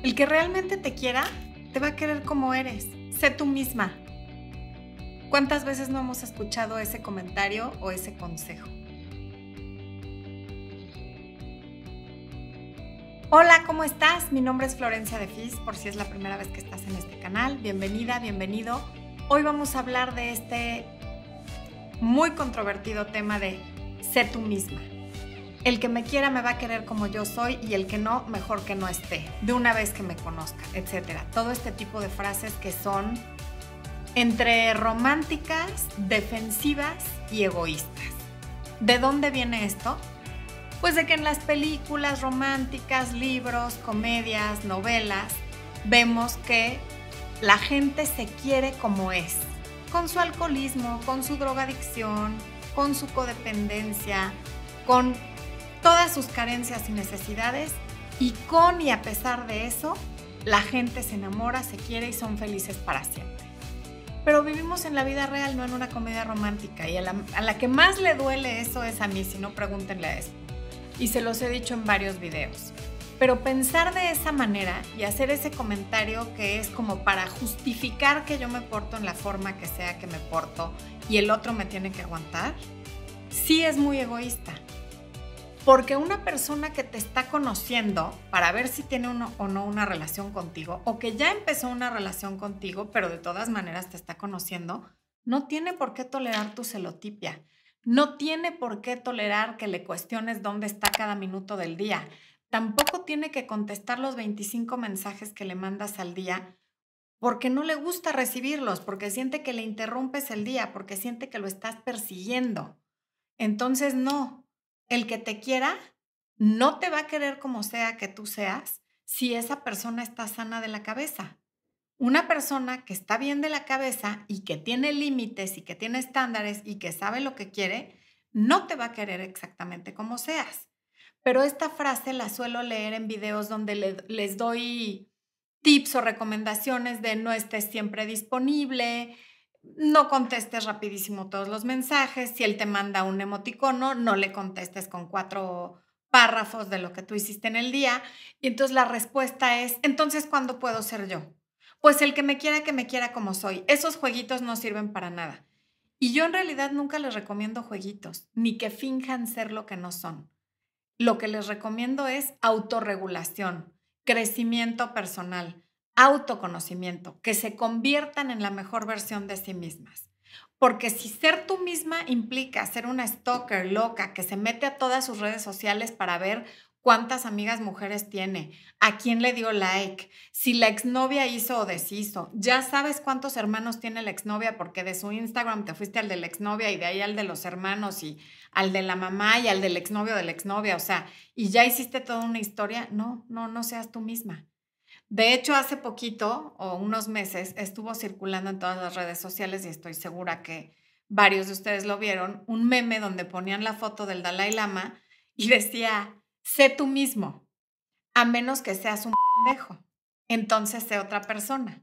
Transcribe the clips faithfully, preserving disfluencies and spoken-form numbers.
El que realmente te quiera, te va a querer como eres. Sé tú misma. ¿Cuántas veces no hemos escuchado ese comentario o ese consejo? Hola, ¿cómo estás? Mi nombre es Florencia de Fis, por si es la primera vez que estás en este canal. Bienvenida, bienvenido. Hoy vamos a hablar de este muy controvertido tema de sé tú misma. El que me quiera me va a querer como yo soy y el que no, mejor que no esté, de una vez que me conozca, etcétera. Todo este tipo de frases que son entre románticas, defensivas y egoístas. ¿De dónde viene esto? Pues de que en las películas románticas, libros, comedias, novelas, vemos que la gente se quiere como es, con su alcoholismo, con su drogadicción, con su codependencia, con todas sus carencias y necesidades, y con y a pesar de eso, la gente se enamora, se quiere y son felices para siempre. Pero vivimos en la vida real, no en una comedia romántica, y a la, a la que más le duele eso es a mí, si no pregúntenle a eso. Y se los he dicho en varios videos. Pero pensar de esa manera y hacer ese comentario que es como para justificar que yo me porto en la forma que sea que me porto y el otro me tiene que aguantar, sí es muy egoísta. Porque una persona que te está conociendo para ver si tiene uno o no una relación contigo, o que ya empezó una relación contigo, pero de todas maneras te está conociendo, no tiene por qué tolerar tu celotipia. No tiene por qué tolerar que le cuestiones dónde está cada minuto del día. Tampoco tiene que contestar los veinticinco mensajes que le mandas al día porque no le gusta recibirlos, porque siente que le interrumpes el día, porque siente que lo estás persiguiendo. Entonces, no, el que te quiera no te va a querer como sea que tú seas si esa persona está sana de la cabeza. Una persona que está bien de la cabeza y que tiene límites y que tiene estándares y que sabe lo que quiere, no te va a querer exactamente como seas. Pero esta frase la suelo leer en videos donde le, les doy tips o recomendaciones de no estés siempre disponible, no contestes rapidísimo todos los mensajes, si él te manda un emoticono, no le contestes con cuatro párrafos de lo que tú hiciste en el día. Y entonces la respuesta es, entonces, ¿cuándo puedo ser yo? Pues el que me quiera, que me quiera como soy. Esos jueguitos no sirven para nada. Y yo en realidad nunca les recomiendo jueguitos, ni que finjan ser lo que no son. Lo que les recomiendo es autorregulación, crecimiento personal, autoconocimiento, que se conviertan en la mejor versión de sí mismas. Porque si ser tú misma implica ser una stalker loca que se mete a todas sus redes sociales para ver cuántas amigas mujeres tiene, a quién le dio like, si la exnovia hizo o deshizo, ya sabes cuántos hermanos tiene la exnovia porque de su Instagram te fuiste al de la exnovia y de ahí al de los hermanos y al de la mamá y al del exnovio de la exnovia, o sea, y ya hiciste toda una historia. No, no, no seas tú misma. De hecho, hace poquito o unos meses estuvo circulando en todas las redes sociales y estoy segura que varios de ustedes lo vieron, un meme donde ponían la foto del Dalai Lama y decía, sé tú mismo, a menos que seas un pendejo, entonces sé otra persona.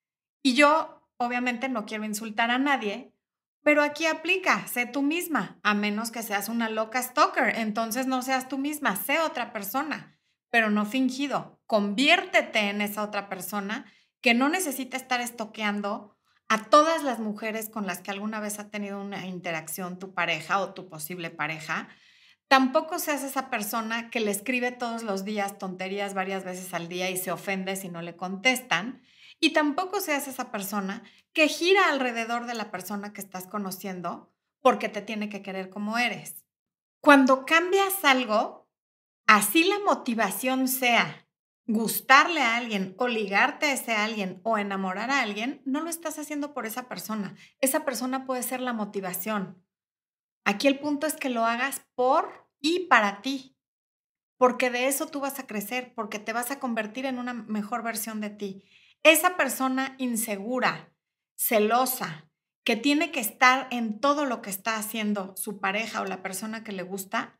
Y yo, obviamente, no quiero insultar a nadie, pero aquí aplica, sé tú misma, a menos que seas una loca stalker, entonces no seas tú misma, sé otra persona, pero no fingido. Conviértete en esa otra persona que no necesita estar estoqueando a todas las mujeres con las que alguna vez ha tenido una interacción tu pareja o tu posible pareja. Tampoco seas esa persona que le escribe todos los días tonterías varias veces al día y se ofende si no le contestan. Y tampoco seas esa persona que gira alrededor de la persona que estás conociendo porque te tiene que querer como eres. Cuando cambias algo, así la motivación sea gustarle a alguien o ligarte a ese alguien o enamorar a alguien, no lo estás haciendo por esa persona. Esa persona puede ser la motivación. Aquí el punto es que lo hagas por y para ti, porque de eso tú vas a crecer, porque te vas a convertir en una mejor versión de ti. Esa persona insegura, celosa, que tiene que estar en todo lo que está haciendo su pareja o la persona que le gusta,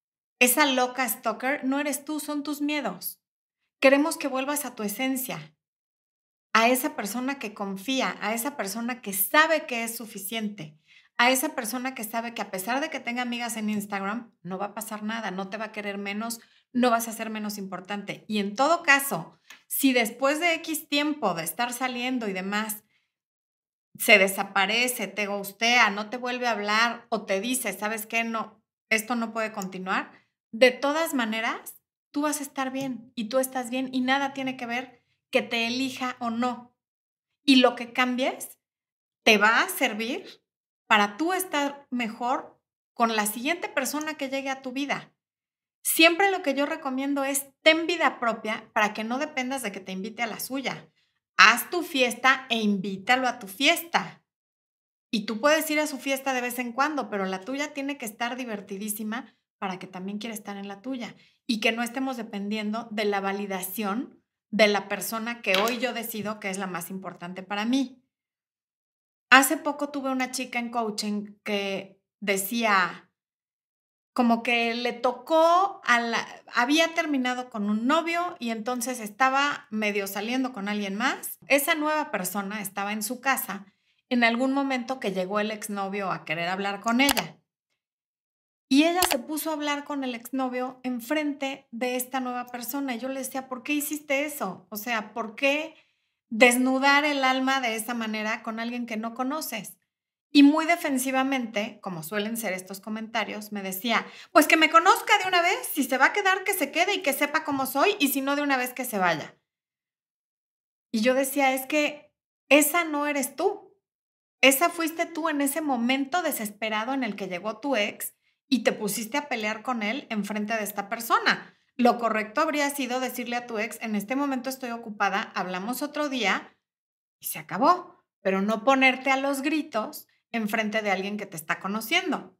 esa loca stalker no eres tú, son tus miedos. Queremos que vuelvas a tu esencia, a esa persona que confía, a esa persona que sabe que es suficiente, a esa persona que sabe que a pesar de que tenga amigas en Instagram, no va a pasar nada, no te va a querer menos, no vas a ser menos importante. Y en todo caso, Si después de X tiempo de estar saliendo y demás, se desaparece, te ghostea, no te vuelve a hablar o te dice, ¿sabes qué? No, esto no puede continuar. De todas maneras, tú vas a estar bien y tú estás bien y nada tiene que ver que te elija o no. Y lo que cambies te va a servir para tú estar mejor con la siguiente persona que llegue a tu vida. Siempre lo que yo recomiendo es ten vida propia para que no dependas de que te invite a la suya. Haz tu fiesta e invítalo a tu fiesta. Y tú puedes ir a su fiesta de vez en cuando, pero la tuya tiene que estar divertidísima para que también quiera estar en la tuya. Y que no estemos dependiendo de la validación de la persona que hoy yo decido que es la más importante para mí. Hace poco tuve una chica en coaching que decía como que le tocó a la, había terminado con un novio y entonces estaba medio saliendo con alguien más. Esa nueva persona estaba en su casa en algún momento que llegó el exnovio a querer hablar con ella. Y ella se puso a hablar con el exnovio enfrente de esta nueva persona. Y yo le decía, ¿por qué hiciste eso? O sea, ¿por qué desnudar el alma de esa manera con alguien que no conoces? Y muy defensivamente, como suelen ser estos comentarios, me decía, pues que me conozca de una vez, si se va a quedar, que se quede y que sepa cómo soy, y si no, de una vez que se vaya. Y yo decía, es que esa no eres tú. Esa fuiste tú en ese momento desesperado en el que llegó tu ex y te pusiste a pelear con él enfrente de esta persona. Lo correcto habría sido decirle a tu ex, en este momento estoy ocupada, hablamos otro día y se acabó, pero no ponerte a los gritos enfrente de alguien que te está conociendo.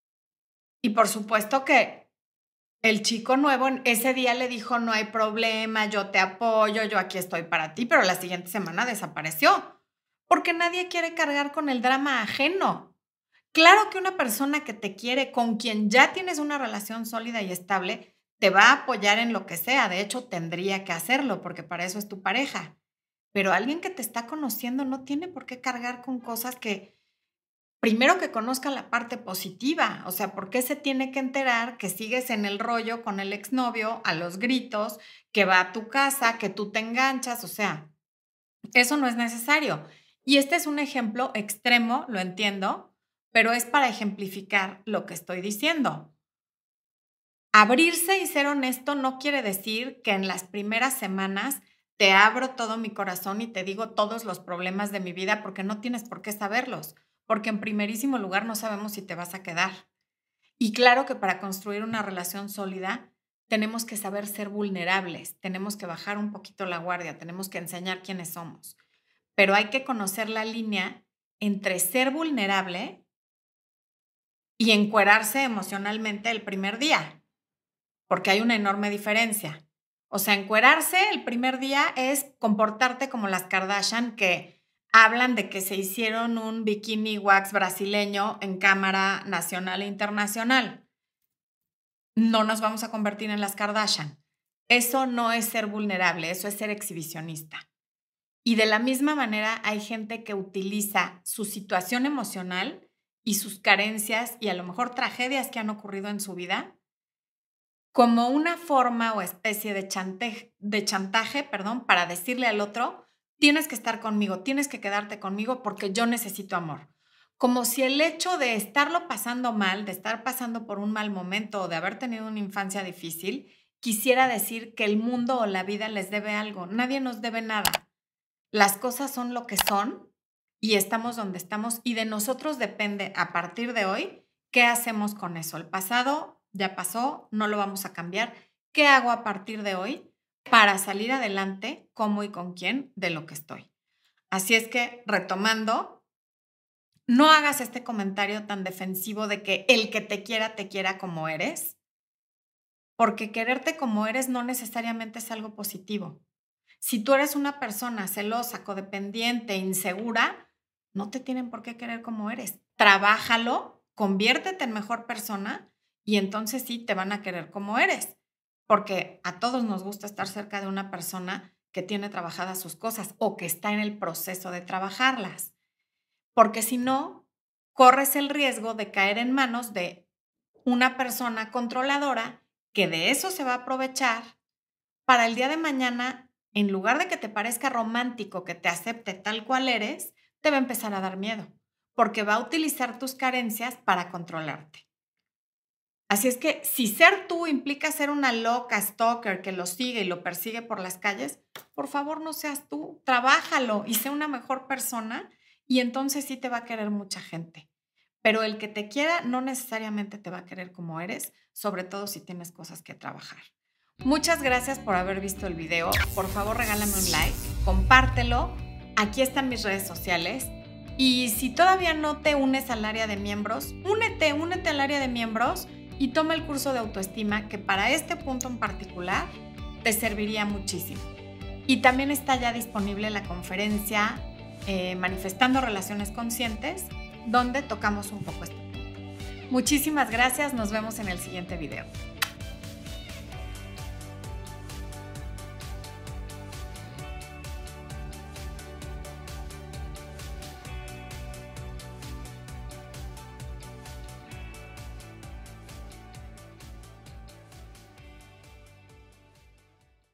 Y por supuesto que el chico nuevo ese día le dijo, no hay problema, yo te apoyo, yo aquí estoy para ti, pero la siguiente semana desapareció. Porque nadie quiere cargar con el drama ajeno. Claro que una persona que te quiere, con quien ya tienes una relación sólida y estable, te va a apoyar en lo que sea. De hecho, tendría que hacerlo porque para eso es tu pareja. Pero alguien que te está conociendo no tiene por qué cargar con cosas que, primero que conozca la parte positiva. O sea, ¿por qué se tiene que enterar que sigues en el rollo con el exnovio a los gritos, que va a tu casa, que tú te enganchas? O sea, eso no es necesario. Y este es un ejemplo extremo, lo entiendo, pero es para ejemplificar lo que estoy diciendo. Abrirse y ser honesto no quiere decir que en las primeras semanas te abro todo mi corazón y te digo todos los problemas de mi vida porque no tienes por qué saberlos, porque en primerísimo lugar no sabemos si te vas a quedar. Y claro que para construir una relación sólida tenemos que saber ser vulnerables, tenemos que bajar un poquito la guardia, tenemos que enseñar quiénes somos. Pero hay que conocer la línea entre ser vulnerable y encuerarse emocionalmente el primer día, porque hay una enorme diferencia. O sea, encuerarse el primer día es comportarte como las Kardashian que hablan de que se hicieron un bikini wax brasileño en cámara nacional e internacional. No nos vamos a convertir en las Kardashian. Eso no es ser vulnerable, eso es ser exhibicionista. Y de la misma manera hay gente que utiliza su situación emocional y sus carencias y a lo mejor tragedias que han ocurrido en su vida como una forma o especie de chantaje, de chantaje, perdón, para decirle al otro, tienes que estar conmigo, tienes que quedarte conmigo porque yo necesito amor. Como si el hecho de estarlo pasando mal, de estar pasando por un mal momento o de haber tenido una infancia difícil, quisiera decir que el mundo o la vida les debe algo. Nadie nos debe nada. Las cosas son lo que son y estamos donde estamos y de nosotros depende a partir de hoy qué hacemos con eso. El pasado ya pasó, no lo vamos a cambiar. ¿Qué hago a partir de hoy para salir adelante, cómo y con quién de lo que estoy? Así es que, retomando, no hagas este comentario tan defensivo de que el que te quiera, te quiera como eres, porque quererte como eres no necesariamente es algo positivo. Si tú eres una persona celosa, codependiente, insegura, no te tienen por qué querer como eres. Trabájalo, conviértete en mejor persona y entonces sí te van a querer como eres. Porque a todos nos gusta estar cerca de una persona que tiene trabajadas sus cosas o que está en el proceso de trabajarlas. Porque si no, corres el riesgo de caer en manos de una persona controladora que de eso se va a aprovechar para el día de mañana en lugar de que te parezca romántico que te acepte tal cual eres, te va a empezar a dar miedo, porque va a utilizar tus carencias para controlarte. Así es que si ser tú implica ser una loca stalker que lo sigue y lo persigue por las calles, por favor no seas tú, trabájalo y sé una mejor persona y entonces sí te va a querer mucha gente. Pero el que te quiera no necesariamente te va a querer como eres, sobre todo si tienes cosas que trabajar. Muchas gracias por haber visto el video. Por favor, regálame un like, compártelo. Aquí están mis redes sociales. Y si todavía no te unes al área de miembros, únete, únete al área de miembros y toma el curso de autoestima que para este punto en particular te serviría muchísimo. Y también está ya disponible la conferencia eh, Manifestando Relaciones Conscientes, donde tocamos un poco este punto. Muchísimas gracias, nos vemos en el siguiente video.